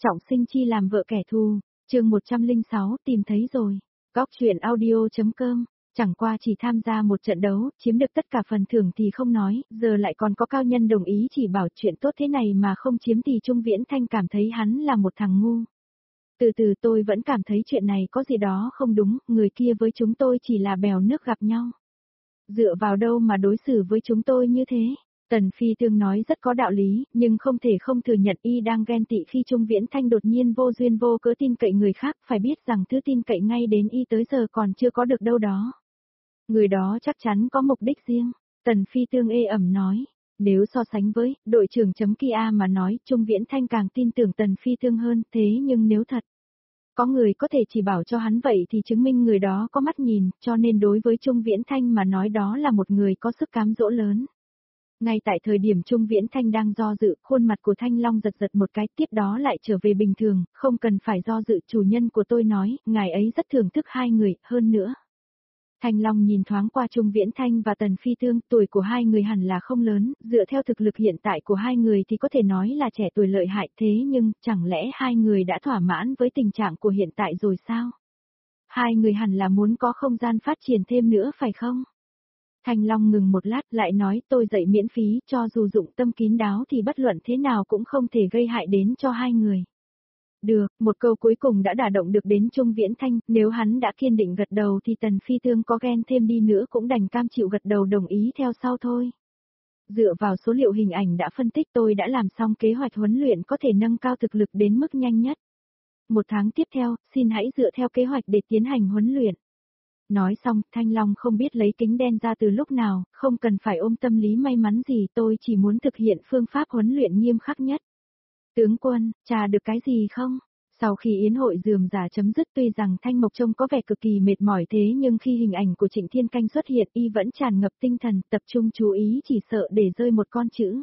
Trọng sinh chi làm vợ kẻ thù, chương 106 tìm thấy rồi. Góc truyện audio.com, chẳng qua chỉ tham gia một trận đấu, chiếm được tất cả phần thưởng thì không nói, giờ lại còn có cao nhân đồng ý chỉ bảo chuyện tốt thế này mà không chiếm thì Trung Viễn Thanh cảm thấy hắn là một thằng ngu. Từ từ tôi vẫn cảm thấy chuyện này có gì đó không đúng, người kia với chúng tôi chỉ là bèo nước gặp nhau. Dựa vào đâu mà đối xử với chúng tôi như thế? Tần Phi Tương nói rất có đạo lý, nhưng không thể không thừa nhận y đang ghen tị khi Trung Viễn Thanh đột nhiên vô duyên vô cớ tin cậy người khác, phải biết rằng thứ tin cậy ngay đến y tới giờ còn chưa có được đâu đó. Người đó chắc chắn có mục đích riêng, Tần Phi Tương ê ẩm nói. Nếu so sánh với đội trưởng chấm Kia mà nói, Trung Viễn Thanh càng tin tưởng Tần Phi Tương hơn, thế nhưng nếu thật có người có thể chỉ bảo cho hắn vậy thì chứng minh người đó có mắt nhìn, cho nên đối với Trung Viễn Thanh mà nói đó là một người có sức cám dỗ lớn. Ngay tại thời điểm Trung Viễn Thanh đang do dự, khuôn mặt của Thanh Long giật giật một cái, tiếp đó lại trở về bình thường, không cần phải do dự, chủ nhân của tôi nói, ngài ấy rất thưởng thức hai người, hơn nữa. Thanh Long nhìn thoáng qua Trung Viễn Thanh và Tần Phi Tương, tuổi của hai người hẳn là không lớn, dựa theo thực lực hiện tại của hai người thì có thể nói là trẻ tuổi lợi hại, thế nhưng, chẳng lẽ hai người đã thỏa mãn với tình trạng của hiện tại rồi sao? Hai người hẳn là muốn có không gian phát triển thêm nữa phải không? Thanh Long ngừng một lát lại nói tôi dạy miễn phí, cho dù dụng tâm kín đáo thì bất luận thế nào cũng không thể gây hại đến cho hai người. Được, một câu cuối cùng đã đả động được đến Trung Viễn Thanh, nếu hắn đã kiên định gật đầu thì Tần Phi Tương có ghen thêm đi nữa cũng đành cam chịu gật đầu đồng ý theo sau thôi. Dựa vào số liệu hình ảnh đã phân tích tôi đã làm xong kế hoạch huấn luyện có thể nâng cao thực lực đến mức nhanh nhất. Một tháng tiếp theo, xin hãy dựa theo kế hoạch để tiến hành huấn luyện. Nói xong, Thanh Long không biết lấy kính đen ra từ lúc nào, không cần phải ôm tâm lý may mắn gì, tôi chỉ muốn thực hiện phương pháp huấn luyện nghiêm khắc nhất. Tướng quân, trà được cái gì không? Sau khi yến hội rườm rà chấm dứt, tuy rằng Thanh Mộc trông có vẻ cực kỳ mệt mỏi thế nhưng khi hình ảnh của Trịnh Thiên Canh xuất hiện y vẫn tràn ngập tinh thần, tập trung chú ý chỉ sợ để rơi một con chữ.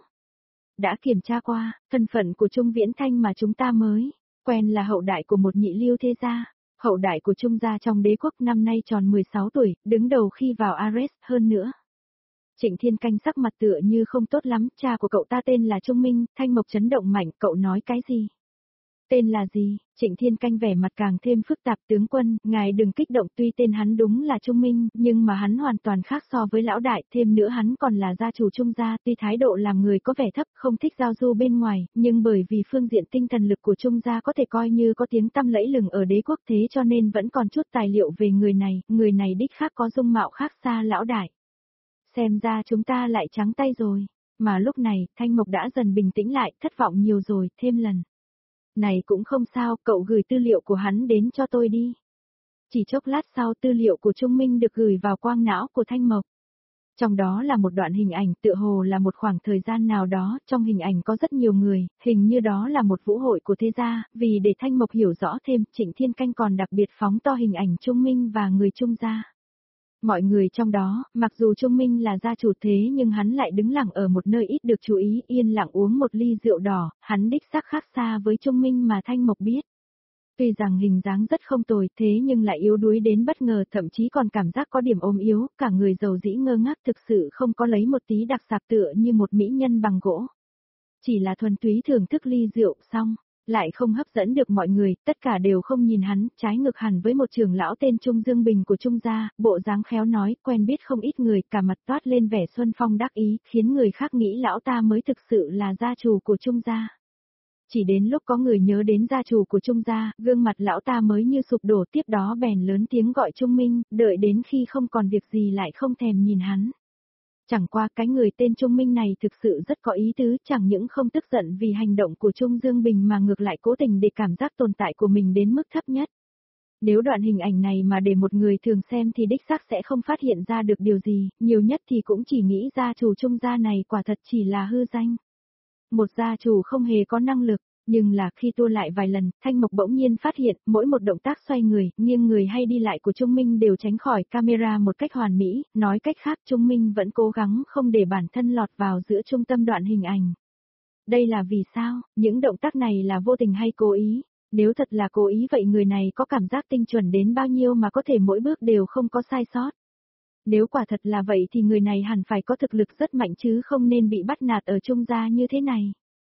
Đã kiểm tra qua, thân phận của Trung Viễn Thanh mà chúng ta mới quen là hậu đại của một nhị lưu thế gia. Hậu đại của Trung gia trong đế quốc, năm nay tròn 16 tuổi, đứng đầu khi vào Ares, hơn nữa. Trịnh Thiên Canh sắc mặt tựa như không tốt lắm, cha của cậu ta tên là Trung Minh, Thanh Mộc chấn động mạnh, cậu nói cái gì? Tên là gì? Trịnh Thiên Canh vẻ mặt càng thêm phức tạp, tướng quân, ngài đừng kích động, tuy tên hắn đúng là Trung Minh, nhưng mà hắn hoàn toàn khác so với lão đại, thêm nữa hắn còn là gia chủ Trung gia, tuy thái độ làm người có vẻ thấp, không thích giao du bên ngoài, nhưng bởi vì phương diện tinh thần lực của Trung gia có thể coi như có tiếng tăm lẫy lừng ở đế quốc thế cho nên vẫn còn chút tài liệu về người này đích khác có dung mạo khác xa lão đại. Xem ra chúng ta lại trắng tay rồi, mà lúc này, Thanh Mộc đã dần bình tĩnh lại, thất vọng nhiều rồi, thêm lần. Này cũng không sao, cậu gửi tư liệu của hắn đến cho tôi đi. Chỉ chốc lát sau tư liệu của Trung Minh được gửi vào quang não của Thanh Mộc. Trong đó là một đoạn hình ảnh tựa hồ là một khoảng thời gian nào đó, trong hình ảnh có rất nhiều người, hình như đó là một vũ hội của thế gia, vì để Thanh Mộc hiểu rõ thêm, Trịnh Thiên Canh còn đặc biệt phóng to hình ảnh Trung Minh và người Trung gia. Mọi người trong đó, mặc dù Trung Minh là gia chủ thế nhưng hắn lại đứng lặng ở một nơi ít được chú ý, yên lặng uống một ly rượu đỏ, hắn đích xác khác xa với Trung Minh mà Thanh Mộc biết. Tuy rằng hình dáng rất không tồi thế nhưng lại yếu đuối đến bất ngờ, thậm chí còn cảm giác có điểm ốm yếu, cả người dầu dĩ ngơ ngác, thực sự không có lấy một tí đặc sạp tựa như một mỹ nhân bằng gỗ. Chỉ là thuần túy thưởng thức ly rượu xong, lại không hấp dẫn được mọi người, tất cả đều không nhìn hắn, trái ngược hẳn với một trưởng lão tên Trung Dương Bình của Trung gia, bộ dáng khéo nói, quen biết không ít người, cả mặt toát lên vẻ xuân phong đắc ý, khiến người khác nghĩ lão ta mới thực sự là gia chủ của Trung gia. Chỉ đến lúc có người nhớ đến gia chủ của Trung gia, gương mặt lão ta mới như sụp đổ, tiếp đó bèn lớn tiếng gọi Trung Minh, đợi đến khi không còn việc gì lại không thèm nhìn hắn. Chẳng qua cái người tên Trung Minh này thực sự rất có ý tứ, chẳng những không tức giận vì hành động của Trung Dương Bình mà ngược lại cố tình để cảm giác tồn tại của mình đến mức thấp nhất. Nếu đoạn hình ảnh này mà để một người thường xem thì đích xác sẽ không phát hiện ra được điều gì, nhiều nhất thì cũng chỉ nghĩ gia chủ Trung gia này quả thật chỉ là hư danh. Một gia chủ không hề có năng lực. Nhưng là khi tua lại vài lần, Thanh Mộc bỗng nhiên phát hiện, mỗi một động tác xoay người, nghiêng người hay đi lại của Trung Minh đều tránh khỏi camera một cách hoàn mỹ, nói cách khác Trung Minh vẫn cố gắng không để bản thân lọt vào giữa trung tâm đoạn hình ảnh. Đây là vì sao? Những động tác này là vô tình hay cố ý? Nếu thật là cố ý vậy người này có cảm giác tinh chuẩn đến bao nhiêu mà có thể mỗi bước đều không có sai sót? Nếu quả thật là vậy thì người này hẳn phải có thực lực rất mạnh chứ không nên bị bắt nạt ở Trung gia như thế này.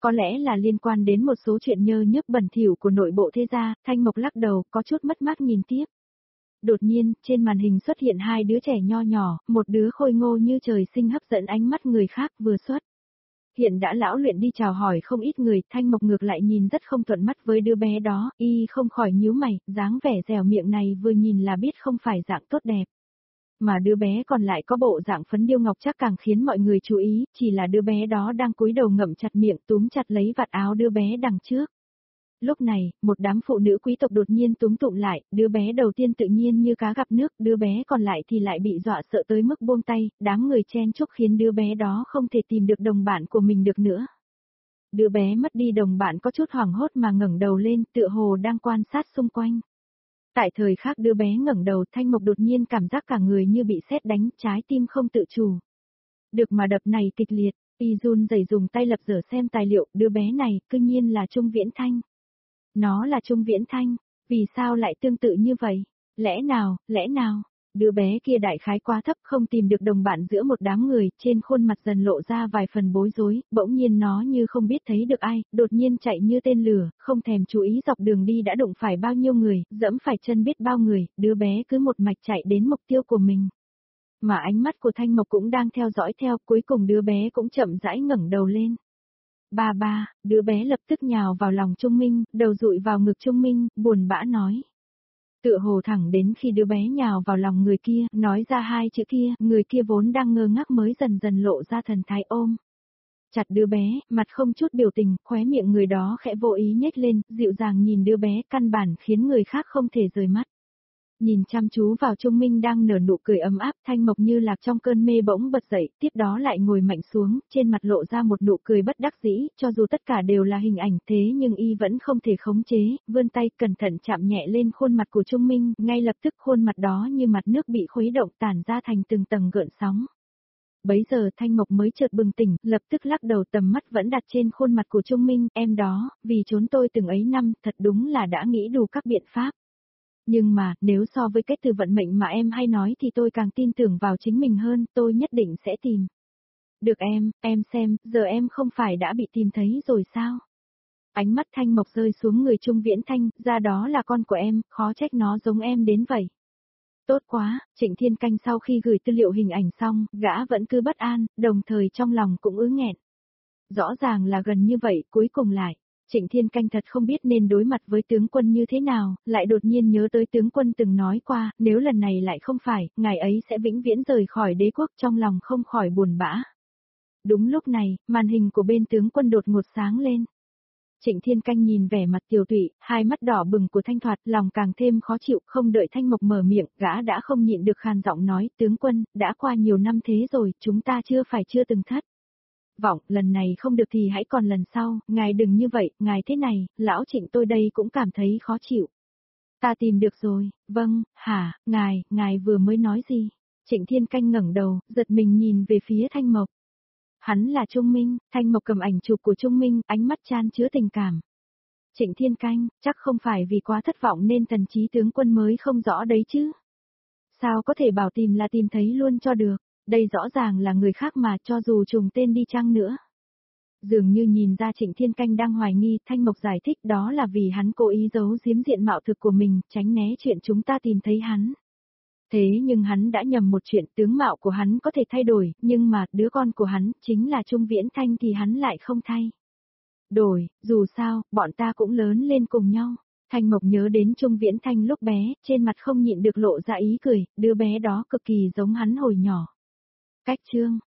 Có lẽ là liên quan đến một số chuyện nhơ nhớp bẩn thỉu của nội bộ thế gia, Thanh Mộc lắc đầu, có chút mất mát nhìn tiếp. Đột nhiên, trên màn hình xuất hiện hai đứa trẻ nho nhỏ, một đứa khôi ngô như trời sinh hấp dẫn ánh mắt người khác vừa xuất. Hiện đã lão luyện đi chào hỏi không ít người, Thanh Mộc ngược lại nhìn rất không thuận mắt với đứa bé đó, y không khỏi nhíu mày, dáng vẻ dẻo miệng này vừa nhìn là biết không phải dạng tốt đẹp. Mà đứa bé còn lại có bộ dạng phấn điêu ngọc chắc càng khiến mọi người chú ý, chỉ là đứa bé đó đang cúi đầu ngậm chặt miệng túm chặt lấy vạt áo đứa bé đằng trước. Lúc này, một đám phụ nữ quý tộc đột nhiên túm tụm lại, đứa bé đầu tiên tự nhiên như cá gặp nước, đứa bé còn lại thì lại bị dọa sợ tới mức buông tay, đám người chen chúc khiến đứa bé đó không thể tìm được đồng bạn của mình được nữa. Đứa bé mất đi đồng bạn có chút hoảng hốt mà ngẩng đầu lên, tựa hồ đang quan sát xung quanh. Tại thời khắc đứa bé ngẩng đầu, Thanh Mộc đột nhiên cảm giác cả người như bị sét đánh, trái tim không tự chủ. Được mà đập này kịch liệt, y run rẩy dùng tay lật dở xem tài liệu, đứa bé này, cư nhiên là Trung Viễn Thanh. Nó là Trung Viễn Thanh, vì sao lại tương tự như vậy? Lẽ nào, đứa bé kia đại khái quá thấp không tìm được đồng bạn giữa một đám người, trên khuôn mặt dần lộ ra vài phần bối rối, bỗng nhiên nó như không biết thấy được ai, đột nhiên chạy như tên lửa, không thèm chú ý dọc đường đi đã đụng phải bao nhiêu người, dẫm phải chân biết bao người, đứa bé cứ một mạch chạy đến mục tiêu của mình. Mà ánh mắt của Thanh Mộc cũng đang theo dõi theo, cuối cùng đứa bé cũng chậm rãi ngẩng đầu lên. Ba, đứa bé lập tức nhào vào lòng Trung Minh, đầu dụi vào ngực Trung Minh, buồn bã nói. Tựa hồ thẳng đến khi đứa bé nhào vào lòng người kia, nói ra hai chữ kia, người kia vốn đang ngơ ngác mới dần dần lộ ra thần thái ôm. Chặt đứa bé, mặt không chút biểu tình, khóe miệng người đó khẽ vô ý nhếch lên, dịu dàng nhìn đứa bé, căn bản khiến người khác không thể rời mắt. Nhìn chăm chú vào Trung Minh đang nở nụ cười ấm áp, Thanh Mộc như lạc trong cơn mê bỗng bật dậy, tiếp đó lại ngồi mạnh xuống, trên mặt lộ ra một nụ cười bất đắc dĩ, cho dù tất cả đều là hình ảnh thế nhưng y vẫn không thể khống chế, vươn tay cẩn thận chạm nhẹ lên khuôn mặt của Trung Minh, ngay lập tức khuôn mặt đó như mặt nước bị khuấy động tản ra thành từng tầng gợn sóng. Bấy giờ Thanh Mộc mới chợt bừng tỉnh, lập tức lắc đầu, tầm mắt vẫn đặt trên khuôn mặt của Trung Minh, em đó, vì trốn tôi từng ấy năm, thật đúng là đã nghĩ đủ các biện pháp. Nhưng mà, nếu so với cái từ vận mệnh mà em hay nói thì tôi càng tin tưởng vào chính mình hơn, tôi nhất định sẽ tìm. Được em xem, giờ em không phải đã bị tìm thấy rồi sao? Ánh mắt Thanh Mộc rơi xuống người Trung Viễn Thanh, ra đó là con của em, khó trách nó giống em đến vậy. Tốt quá, Trịnh Thiên Canh sau khi gửi tư liệu hình ảnh xong, gã vẫn cứ bất an, đồng thời trong lòng cũng ứ nghẹn. Rõ ràng là gần như vậy, cuối cùng lại. Trịnh Thiên Canh thật không biết nên đối mặt với tướng quân như thế nào, lại đột nhiên nhớ tới tướng quân từng nói qua, nếu lần này lại không phải, ngài ấy sẽ vĩnh viễn rời khỏi đế quốc, trong lòng không khỏi buồn bã. Đúng lúc này, màn hình của bên tướng quân đột ngột sáng lên. Trịnh Thiên Canh nhìn vẻ mặt tiều tụy, hai mắt đỏ bừng của Thanh Thoạt, lòng càng thêm khó chịu, không đợi Thanh Mộc mở miệng, gã đã không nhịn được khàn giọng nói, tướng quân, đã qua nhiều năm thế rồi, chúng ta chưa từng thất vọng, lần này không được thì hãy còn lần sau, ngài đừng như vậy, ngài thế này, lão Trịnh tôi đây cũng cảm thấy khó chịu. Ta tìm được rồi, vâng, hả, ngài vừa mới nói gì? Trịnh Thiên Canh ngẩng đầu, giật mình nhìn về phía Thanh Mộc. Hắn là Trung Minh, Thanh Mộc cầm ảnh chụp của Trung Minh, ánh mắt chan chứa tình cảm. Trịnh Thiên Canh, chắc không phải vì quá thất vọng nên thần trí tướng quân mới không rõ đấy chứ? Sao có thể bảo tìm là tìm thấy luôn cho được? Đây rõ ràng là người khác mà, cho dù trùng tên đi chăng nữa. Dường như nhìn ra Trịnh Thiên Canh đang hoài nghi, Thanh Mộc giải thích đó là vì hắn cố ý giấu giếm diện mạo thực của mình, tránh né chuyện chúng ta tìm thấy hắn. Thế nhưng hắn đã nhầm một chuyện, tướng mạo của hắn có thể thay đổi, nhưng mà, đứa con của hắn, chính là Trung Viễn Thanh thì hắn lại không thay đổi, dù sao, bọn ta cũng lớn lên cùng nhau. Thanh Mộc nhớ đến Trung Viễn Thanh lúc bé, trên mặt không nhịn được lộ ra ý cười, đứa bé đó cực kỳ giống hắn hồi nhỏ. Cách chương